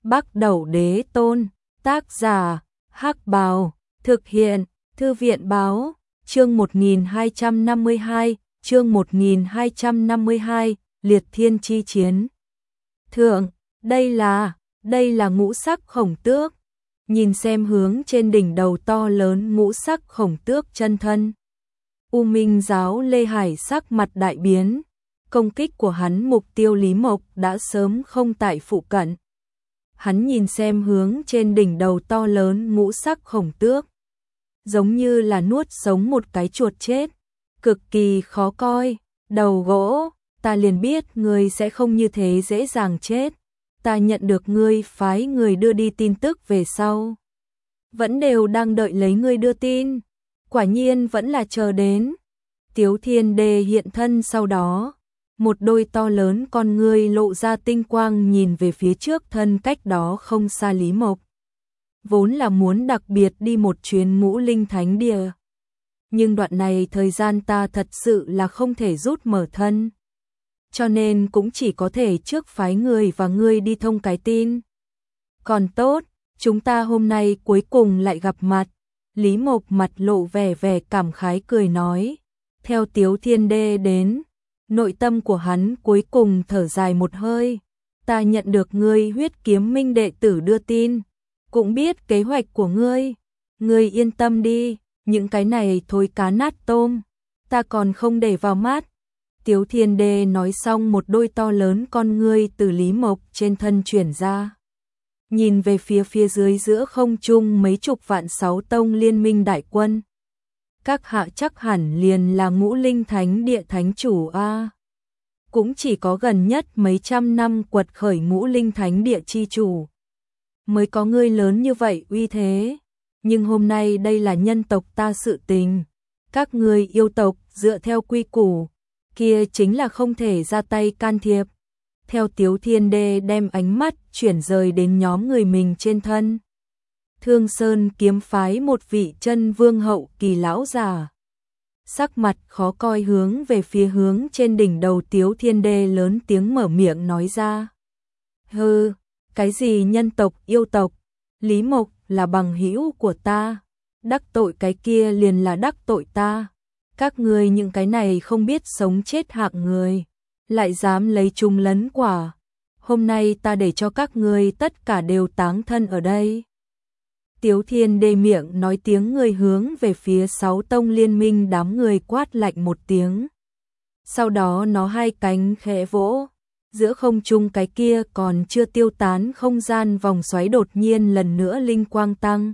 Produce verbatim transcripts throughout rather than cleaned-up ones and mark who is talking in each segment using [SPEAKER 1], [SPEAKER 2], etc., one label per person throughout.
[SPEAKER 1] Bắc Đẩu Đế Tôn, tác giả, Hắc Bào, thực hiện, Thư viện Báo, chương một nghìn hai trăm năm mươi hai, chương một nghìn hai trăm năm mươi hai, Liệt Thiên Chi Chiến. Thượng, đây là, đây là ngũ sắc khổng tước. Nhìn xem hướng trên đỉnh đầu to lớn ngũ sắc khổng tước chân thân. U Minh Giáo Lê Hải sắc mặt đại biến, công kích của hắn mục tiêu Lý Mộc đã sớm không tại phụ cận. Hắn nhìn xem hướng trên đỉnh đầu to lớn ngũ sắc khổng tước, giống như là nuốt sống một cái chuột chết, cực kỳ khó coi. Đầu gỗ, ta liền biết ngươi sẽ không như thế dễ dàng chết. Ta nhận được ngươi phái người đưa đi tin tức về sau, vẫn đều đang đợi lấy ngươi đưa tin, quả nhiên vẫn là chờ đến. Tiếu Thiên Đê hiện thân sau đó, một đôi to lớn con ngươi lộ ra tinh quang nhìn về phía trước thân cách đó không xa Lý Mộc. Vốn là muốn đặc biệt đi một chuyến Ngũ Linh Thánh Địa, nhưng đoạn này thời gian ta thật sự là không thể rút mở thân, cho nên cũng chỉ có thể trước phái người và ngươi đi thông cái tin. Còn tốt, chúng ta hôm nay cuối cùng lại gặp mặt. Lý Mộc mặt lộ vẻ vẻ cảm khái cười nói. Theo Tiếu Thiên Đê đến, nội tâm của hắn cuối cùng thở dài một hơi. Ta nhận được ngươi Huyết Kiếm Minh đệ tử đưa tin, cũng biết kế hoạch của ngươi. Ngươi yên tâm đi, những cái này thối cá nát tôm, ta còn không để vào mắt. Tiếu Thiên Đê nói xong, một đôi to lớn con ngươi từ Lý Mộc trên thân chuyển ra, nhìn về phía phía dưới giữa không trung mấy chục vạn sáu tông liên minh đại quân. Các hạ chắc hẳn liền là Ngũ Linh Thánh Địa thánh chủ a. Cũng chỉ có gần nhất mấy trăm năm quật khởi Ngũ Linh Thánh Địa chi chủ mới có ngươi lớn như vậy uy thế. Nhưng hôm nay đây là nhân tộc ta sự tình, các ngươi yêu tộc dựa theo quy củ kia chính là không thể ra tay can thiệp. Theo Tiếu Thiên Đê đem ánh mắt chuyển rời đến nhóm người mình trên thân. Thương Sơn kiếm phái một vị chân vương hậu kỳ lão già, sắc mặt khó coi hướng về phía hướng trên đỉnh đầu Tiếu Thiên Đê lớn tiếng mở miệng nói ra. Hừ, cái gì nhân tộc yêu tộc, Lý Mộc là bằng hữu của ta, đắc tội cái kia liền là đắc tội ta. Các ngươi những cái này không biết sống chết hạng người, lại dám lấy chung lấn quả. Hôm nay ta để cho các ngươi tất cả đều táng thân ở đây. Tiếu Thiên Đê miệng nói tiếng người hướng về phía sáu tông liên minh đám người quát lạnh một tiếng. Sau đó nó hai cánh khẽ vỗ, giữa không trung cái kia còn chưa tiêu tán không gian vòng xoáy đột nhiên lần nữa linh quang tăng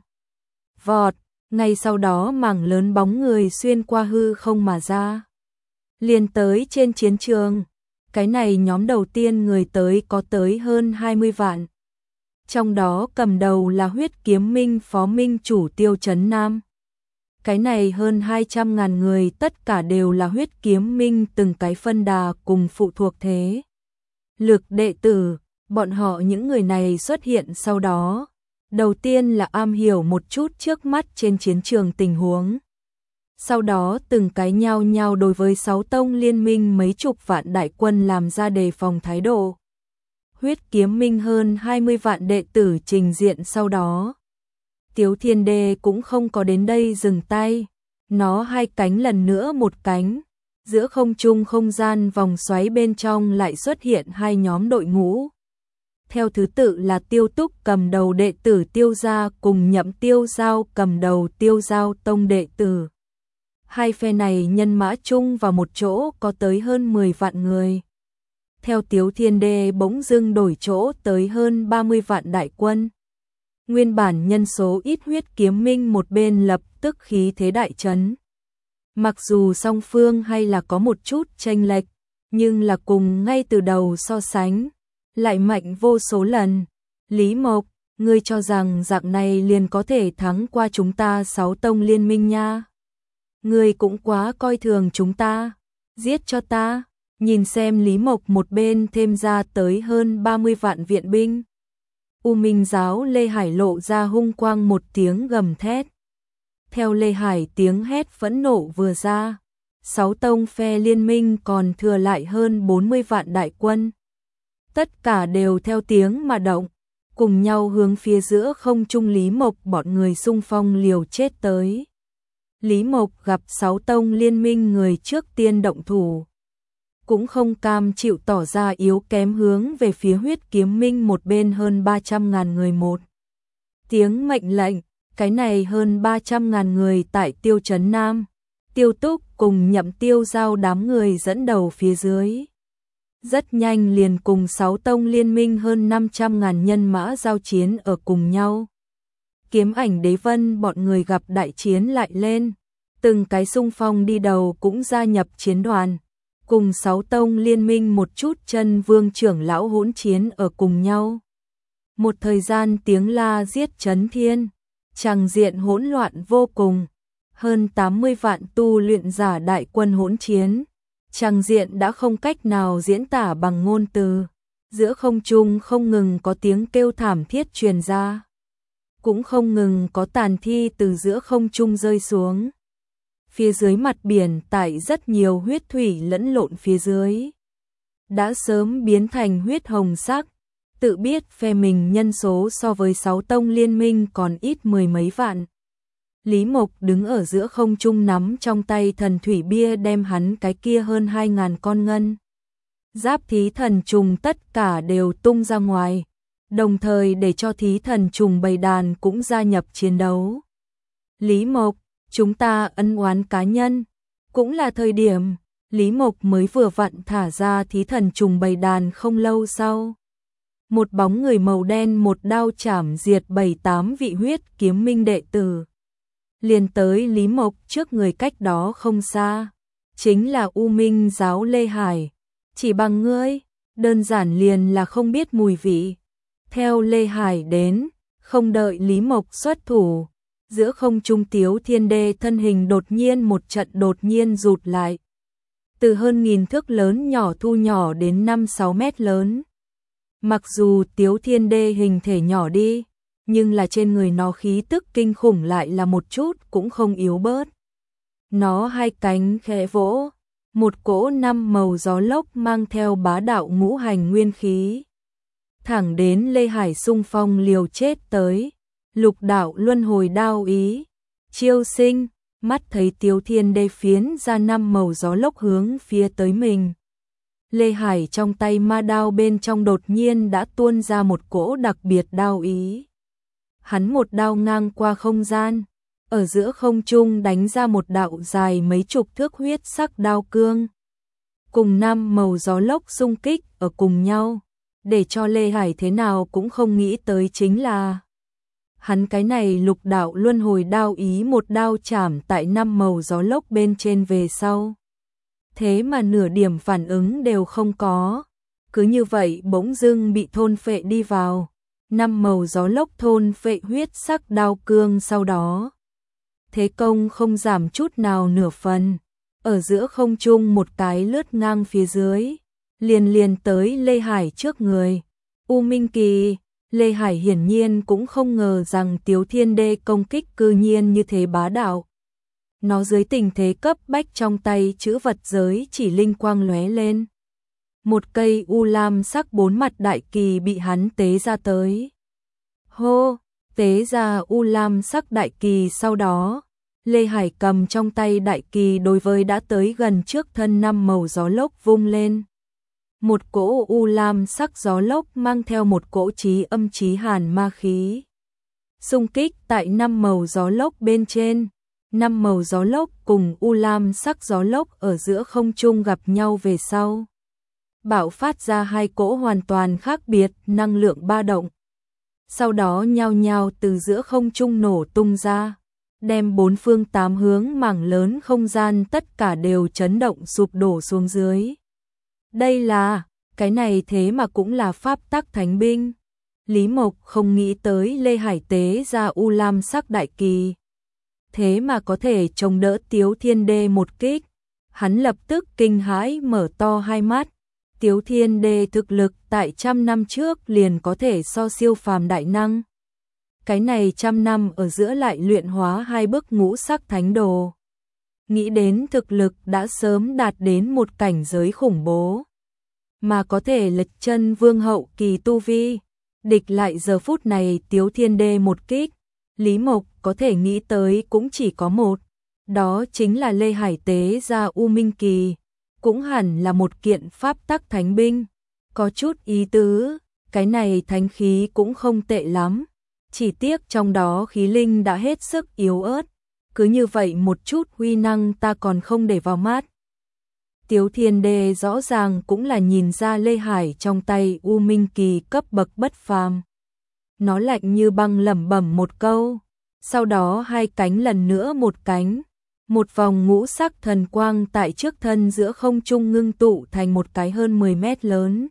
[SPEAKER 1] vọt. Ngay sau đó mảng lớn bóng người xuyên qua hư không mà ra, liền tới trên chiến trường. Cái này nhóm đầu tiên người tới có tới hơn hai mươi vạn. Trong đó cầm đầu là Huyết Kiếm Minh phó minh chủ Tiêu Chấn Nam. Cái này hơn hai trăm ngàn người tất cả đều là Huyết Kiếm Minh từng cái phân đà cùng phụ thuộc thế lực đệ tử. Bọn họ những người này xuất hiện sau đó, đầu tiên là am hiểu một chút trước mắt trên chiến trường tình huống. Sau đó từng cái nhao nhao đối với sáu tông liên minh mấy chục vạn đại quân làm ra đề phòng thái độ. Huyết Kiếm Minh hơn hai mươi vạn đệ tử trình diện sau đó. Tiếu Thiên Đê cũng không có đến đây dừng tay. Nó hai cánh lần nữa một cánh. Giữa không trung không gian vòng xoáy bên trong lại xuất hiện hai nhóm đội ngũ. Theo thứ tự là Tiêu Túc cầm đầu đệ tử Tiêu gia cùng Nhậm Tiêu Giao cầm đầu Tiêu Giao tông đệ tử. Hai phe này nhân mã chung vào một chỗ có tới hơn mười vạn người. Theo Tiếu Thiên Đê bỗng dưng đổi chỗ tới hơn ba mươi vạn đại quân. Nguyên bản nhân số ít Huyết Kiếm Minh một bên lập tức khí thế đại chấn. Mặc dù song phương hay là có một chút chênh lệch, nhưng là cùng ngay từ đầu so sánh lại mạnh vô số lần. Lý Mộc, ngươi cho rằng dạng này liền có thể thắng qua chúng ta sáu tông liên minh nha? Ngươi cũng quá coi thường chúng ta, giết cho ta. Nhìn xem Lý Mộc một bên thêm ra tới hơn ba mươi vạn viện binh. U Minh Giáo Lê Hải lộ ra hung quang một tiếng gầm thét. Theo Lê Hải tiếng hét phẫn nộ vừa ra, sáu tông phe liên minh còn thừa lại hơn bốn mươi vạn đại quân. Tất cả đều theo tiếng mà động, cùng nhau hướng phía giữa không trung Lý Mộc bọn người xung phong liều chết tới. Lý Mộc gặp sáu tông liên minh người trước tiên động thủ, cũng không cam chịu tỏ ra yếu kém, hướng về phía Huyết Kiếm Minh một bên hơn ba trăm ngàn người một. Tiếng mệnh lệnh, cái này hơn ba trăm ngàn người tại Tiêu Trấn Nam, Tiêu Túc cùng Nhậm Tiêu Giao đám người dẫn đầu phía dưới. Rất nhanh liền cùng sáu tông liên minh hơn năm trăm ngàn nhân mã giao chiến ở cùng nhau. Kiếm Ảnh Đế Vân bọn người gặp đại chiến lại lên, từng cái xung phong đi đầu cũng gia nhập chiến đoàn, cùng sáu tông liên minh một chút chân vương trưởng lão hỗn chiến ở cùng nhau. Một thời gian tiếng la giết chấn thiên, tràng diện hỗn loạn vô cùng, hơn tám mươi vạn tu luyện giả đại quân hỗn chiến, tràng diện đã không cách nào diễn tả bằng ngôn từ, giữa không trung không ngừng có tiếng kêu thảm thiết truyền ra, cũng không ngừng có tàn thi từ giữa không trung rơi xuống. Phía dưới mặt biển tại rất nhiều huyết thủy lẫn lộn phía dưới, đã sớm biến thành huyết hồng sắc, tự biết phe mình nhân số so với sáu tông liên minh còn ít mười mấy vạn. Lý Mộc đứng ở giữa không trung nắm trong tay thần thủy bia, đem hắn cái kia hơn hai ngàn con ngân giáp thí thần trùng tất cả đều tung ra ngoài, đồng thời để cho thí thần trùng bầy đàn cũng gia nhập chiến đấu. Lý Mộc, chúng ta ân oán cá nhân, cũng là thời điểm. Lý Mộc mới vừa vặn thả ra thí thần trùng bầy đàn không lâu sau, một bóng người màu đen một đao chảm diệt bảy tám vị Huyết Kiếm Minh đệ tử, liền tới Lý Mộc trước người cách đó không xa, chính là U Minh giáo Lê Hải. Chỉ bằng ngươi, đơn giản liền là không biết mùi vị. Theo Lê Hải đến, không đợi Lý Mộc xuất thủ, giữa không trung Tiếu Thiên Đê thân hình đột nhiên một trận đột nhiên rụt lại, từ hơn nghìn thước lớn nhỏ thu nhỏ đến năm sáu mét lớn. Mặc dù Tiếu Thiên Đê hình thể nhỏ đi, nhưng là trên người nó khí tức kinh khủng lại là một chút cũng không yếu bớt. Nó hai cánh khẽ vỗ, một cỗ năm màu gió lốc mang theo bá đạo ngũ hành nguyên khí, thẳng đến Lê Hải xung phong liều chết tới. Lục đạo luân hồi đao ý, chiêu sinh, mắt thấy Tiếu Thiên Đê phiến ra năm màu gió lốc hướng phía tới mình. Lê Hải trong tay ma đao bên trong đột nhiên đã tuôn ra một cỗ đặc biệt đao ý. Hắn một đao ngang qua không gian, ở giữa không trung đánh ra một đạo dài mấy chục thước huyết sắc đao cương, cùng năm màu gió lốc xung kích ở cùng nhau, để cho Lê Hải thế nào cũng không nghĩ tới chính là hắn cái này lục đạo luân hồi đao ý một đao chảm tại năm màu gió lốc bên trên về sau, thế mà nửa điểm phản ứng đều không có, cứ như vậy bỗng dưng bị thôn phệ đi vào. Năm màu gió lốc thôn phệ huyết sắc đao cương, sau đó thế công không giảm chút nào nửa phần, ở giữa không trung một cái lướt ngang phía dưới, liền liền tới Lê Hải trước người. U Minh Kỳ, Lê Hải hiển nhiên cũng không ngờ rằng Tiếu Thiên Đê công kích cư nhiên như thế bá đạo. Nó dưới tình thế cấp bách trong tay chữ vật giới chỉ linh quang lóe lên. Một cây u lam sắc bốn mặt đại kỳ bị hắn tế ra tới. Hô, tế ra u lam sắc đại kỳ, sau đó Lê Hải cầm trong tay đại kỳ đối với đã tới gần trước thân năm màu gió lốc vung lên. Một cỗ u lam sắc gió lốc mang theo một cỗ chí âm chí hàn ma khí, xung kích tại năm màu gió lốc bên trên. Năm màu gió lốc cùng u lam sắc gió lốc ở giữa không trung gặp nhau về sau, bạo phát ra hai cỗ hoàn toàn khác biệt năng lượng ba động, sau đó nhao nhao từ giữa không trung nổ tung ra, đem bốn phương tám hướng mảng lớn không gian tất cả đều chấn động sụp đổ xuống dưới. Đây là, cái này thế mà cũng là pháp tắc thánh binh. Lý Mộc không nghĩ tới Lê Hải tế ra u lam sắc đại kỳ, thế mà có thể chống đỡ Tiếu Thiên Đê một kích. Hắn lập tức kinh hãi mở to hai mắt. Tiếu Thiên Đê thực lực tại trăm năm trước liền có thể so siêu phàm đại năng. Cái này trăm năm ở giữa lại luyện hóa hai bức ngũ sắc thánh đồ. Nghĩ đến thực lực đã sớm đạt đến một cảnh giới khủng bố, mà có thể lệch chân vương hậu kỳ tu vi. Địch lại giờ phút này Tiếu Thiên Đê một kích, Lý Mộc có thể nghĩ tới cũng chỉ có một, đó chính là Lê Hải tế ra U Minh Kỳ, cũng hẳn là một kiện pháp tắc thánh binh, có chút ý tứ, cái này thánh khí cũng không tệ lắm, chỉ tiếc trong đó khí linh đã hết sức yếu ớt, cứ như vậy một chút huy năng ta còn không để vào mắt. Tiếu Thiên Đê rõ ràng cũng là nhìn ra Lê Hải trong tay U Minh Kỳ cấp bậc bất phàm. Nó lạnh như băng lẩm bẩm một câu, sau đó hai cánh lần nữa một cánh, một vòng ngũ sắc thần quang tại trước thân giữa không trung ngưng tụ thành một cái hơn mười mét lớn.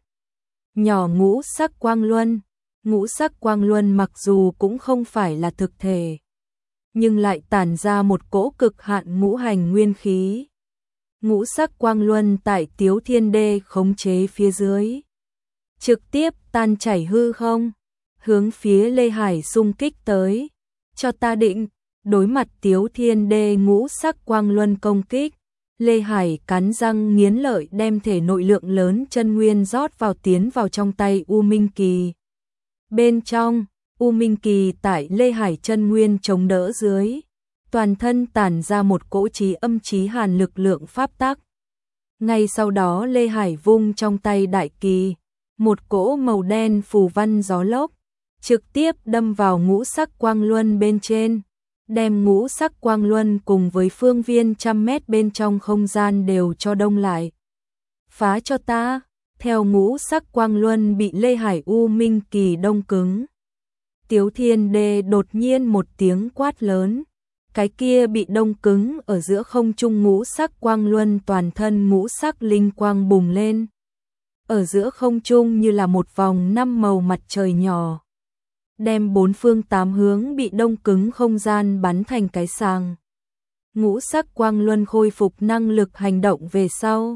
[SPEAKER 1] Nhỏ ngũ sắc quang luân, ngũ sắc quang luân mặc dù cũng không phải là thực thể, nhưng lại tản ra một cỗ cực hạn ngũ hành nguyên khí. Ngũ sắc quang luân tại Tiếu Thiên Đê khống chế phía dưới, trực tiếp tan chảy hư không, hướng phía Lê Hải xung kích tới. Cho ta định, đối mặt Tiếu Thiên Đê ngũ sắc quang luân công kích, Lê Hải cắn răng nghiến lợi đem thể nội lượng lớn chân nguyên rót vào tiến vào trong tay U Minh Kỳ. Bên trong, U Minh Kỳ tại Lê Hải chân nguyên chống đỡ dưới, toàn thân tản ra một cỗ chí âm chí hàn lực lượng pháp tắc. Ngay sau đó Lê Hải vung trong tay đại kỳ, một cỗ màu đen phù văn gió lốc, trực tiếp đâm vào ngũ sắc quang luân bên trên, đem ngũ sắc quang luân cùng với phương viên trăm mét bên trong không gian đều cho đông lại. Phá cho ta, theo ngũ sắc quang luân bị Lê Hải U Minh Kỳ đông cứng. Tiếu Thiên Đê đột nhiên một tiếng quát lớn, cái kia bị đông cứng ở giữa không trung ngũ sắc quang luân toàn thân ngũ sắc linh quang bùng lên. Ở giữa không trung như là một vòng năm màu mặt trời nhỏ, đem bốn phương tám hướng bị đông cứng không gian bắn thành cái sàng. Ngũ sắc quang luân khôi phục năng lực hành động về sau.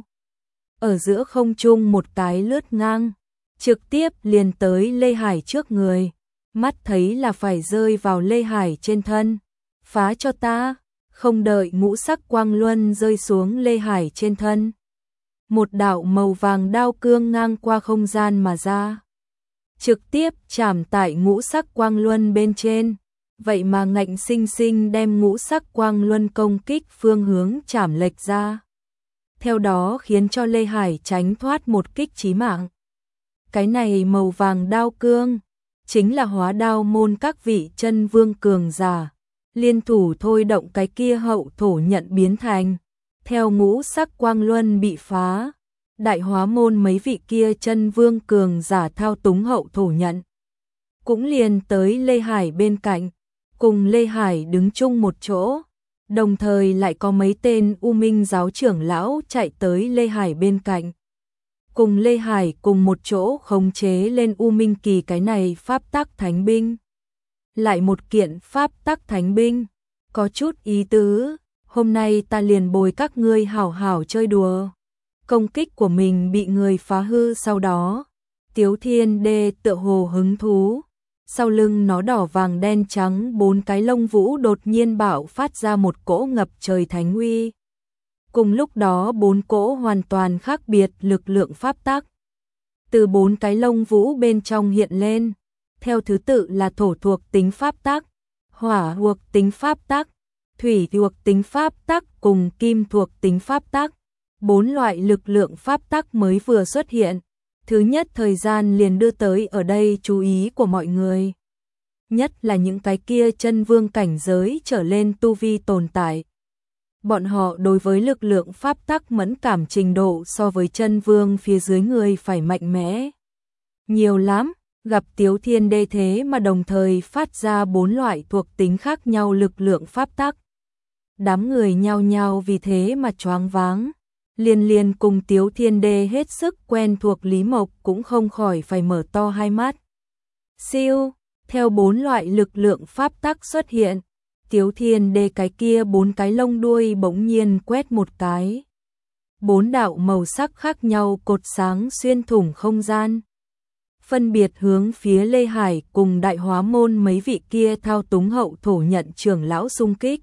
[SPEAKER 1] Ở giữa không trung một cái lướt ngang, trực tiếp liền tới Lê Hải trước người, mắt thấy là phải rơi vào Lê Hải trên thân. Phá cho ta, không đợi ngũ sắc quang luân rơi xuống Lê Hải trên thân. Một đạo màu vàng đao cương ngang qua không gian mà ra, trực tiếp chạm tại ngũ sắc quang luân bên trên, vậy mà ngạnh sinh sinh đem ngũ sắc quang luân công kích phương hướng chạm lệch ra. Theo đó khiến cho Lê Hải tránh thoát một kích chí mạng. Cái này màu vàng đao cương, chính là hóa đao môn các vị chân vương cường giả, liên thủ thôi động cái kia hậu thổ nhận biến thành. Theo ngũ sắc quang luân bị phá, đại hóa môn mấy vị kia chân vương cường giả thao túng hậu thổ nhận, cũng liền tới Lê Hải bên cạnh, cùng Lê Hải đứng chung một chỗ, đồng thời lại có mấy tên U Minh giáo trưởng lão chạy tới Lê Hải bên cạnh, cùng Lê Hải cùng một chỗ khống chế lên U Minh Kỳ cái này pháp tắc thánh binh. Lại một kiện pháp tắc thánh binh, có chút ý tứ, hôm nay ta liền bồi các ngươi hảo hảo chơi đùa. Công kích của mình bị người phá hư sau đó, Tiếu Thiên Đê tựa hồ hứng thú, sau lưng nó đỏ vàng đen trắng bốn cái lông vũ đột nhiên bạo phát ra một cỗ ngập trời thánh uy. Cùng lúc đó bốn cỗ hoàn toàn khác biệt lực lượng pháp tắc, từ bốn cái lông vũ bên trong hiện lên, theo thứ tự là thổ thuộc tính pháp tắc, hỏa thuộc tính pháp tắc, thủy thuộc tính pháp tắc cùng kim thuộc tính pháp tắc. Bốn loại lực lượng pháp tắc mới vừa xuất hiện, thứ nhất thời gian liền đưa tới ở đây chú ý của mọi người. Nhất là những cái kia chân vương cảnh giới trở lên tu vi tồn tại. Bọn họ đối với lực lượng pháp tắc mẫn cảm trình độ so với chân vương phía dưới người phải mạnh mẽ nhiều lắm, gặp Tiếu Thiên Đê thế mà đồng thời phát ra bốn loại thuộc tính khác nhau lực lượng pháp tắc. Đám người nhao nhao vì thế mà choáng váng. Liên liên cùng Tiếu Thiên Đê hết sức quen thuộc Lý Mộc cũng không khỏi phải mở to hai mắt. Siêu, theo bốn loại lực lượng pháp tắc xuất hiện, Tiếu Thiên Đê cái kia bốn cái lông đuôi bỗng nhiên quét một cái. Bốn đạo màu sắc khác nhau cột sáng xuyên thủng không gian, phân biệt hướng phía Lê Hải cùng đại hóa môn mấy vị kia thao túng hậu thổ nhận trưởng lão xung kích.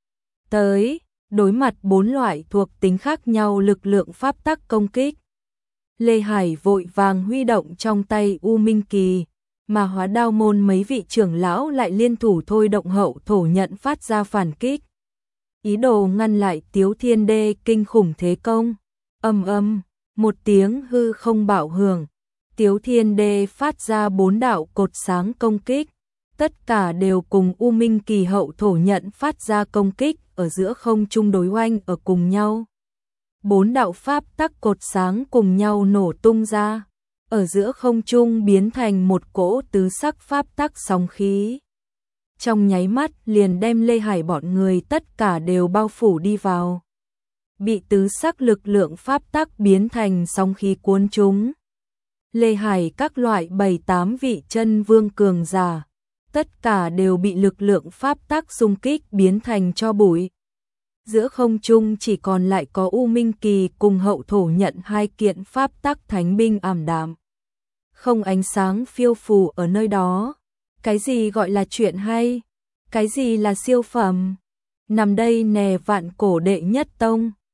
[SPEAKER 1] Tới, đối mặt bốn loại thuộc tính khác nhau lực lượng pháp tắc công kích, Lê Hải vội vàng huy động trong tay U Minh Kỳ, mà Hóa Đao môn mấy vị trưởng lão lại liên thủ thôi động hậu thổ nhận phát ra phản kích. Ý đồ ngăn lại Tiếu Thiên Đê kinh khủng thế công. Ầm ầm, một tiếng hư không bạo hưởng, Tiếu Thiên Đê phát ra bốn đạo cột sáng công kích, tất cả đều cùng U Minh Kỳ hậu thổ nhận phát ra công kích ở giữa không trung đối oanh ở cùng nhau. Bốn đạo pháp tắc cột sáng cùng nhau nổ tung ra, ở giữa không trung biến thành một cỗ tứ sắc pháp tắc sóng khí. Trong nháy mắt liền đem Lê Hải bọn người tất cả đều bao phủ đi vào. Bị tứ sắc lực lượng pháp tắc biến thành sóng khí cuốn chúng. Lê Hải các loại bảy tám vị chân vương cường giả, tất cả đều bị lực lượng pháp tắc xung kích biến thành tro bụi. Giữa không trung chỉ còn lại có U Minh Kỳ cùng hậu thổ nhận hai kiện pháp tắc thánh binh ảm đạm. Không ánh sáng phiêu phù ở nơi đó. Cái gì gọi là chuyện hay? Cái gì là siêu phẩm? Nằm đây nè vạn cổ đệ nhất tông.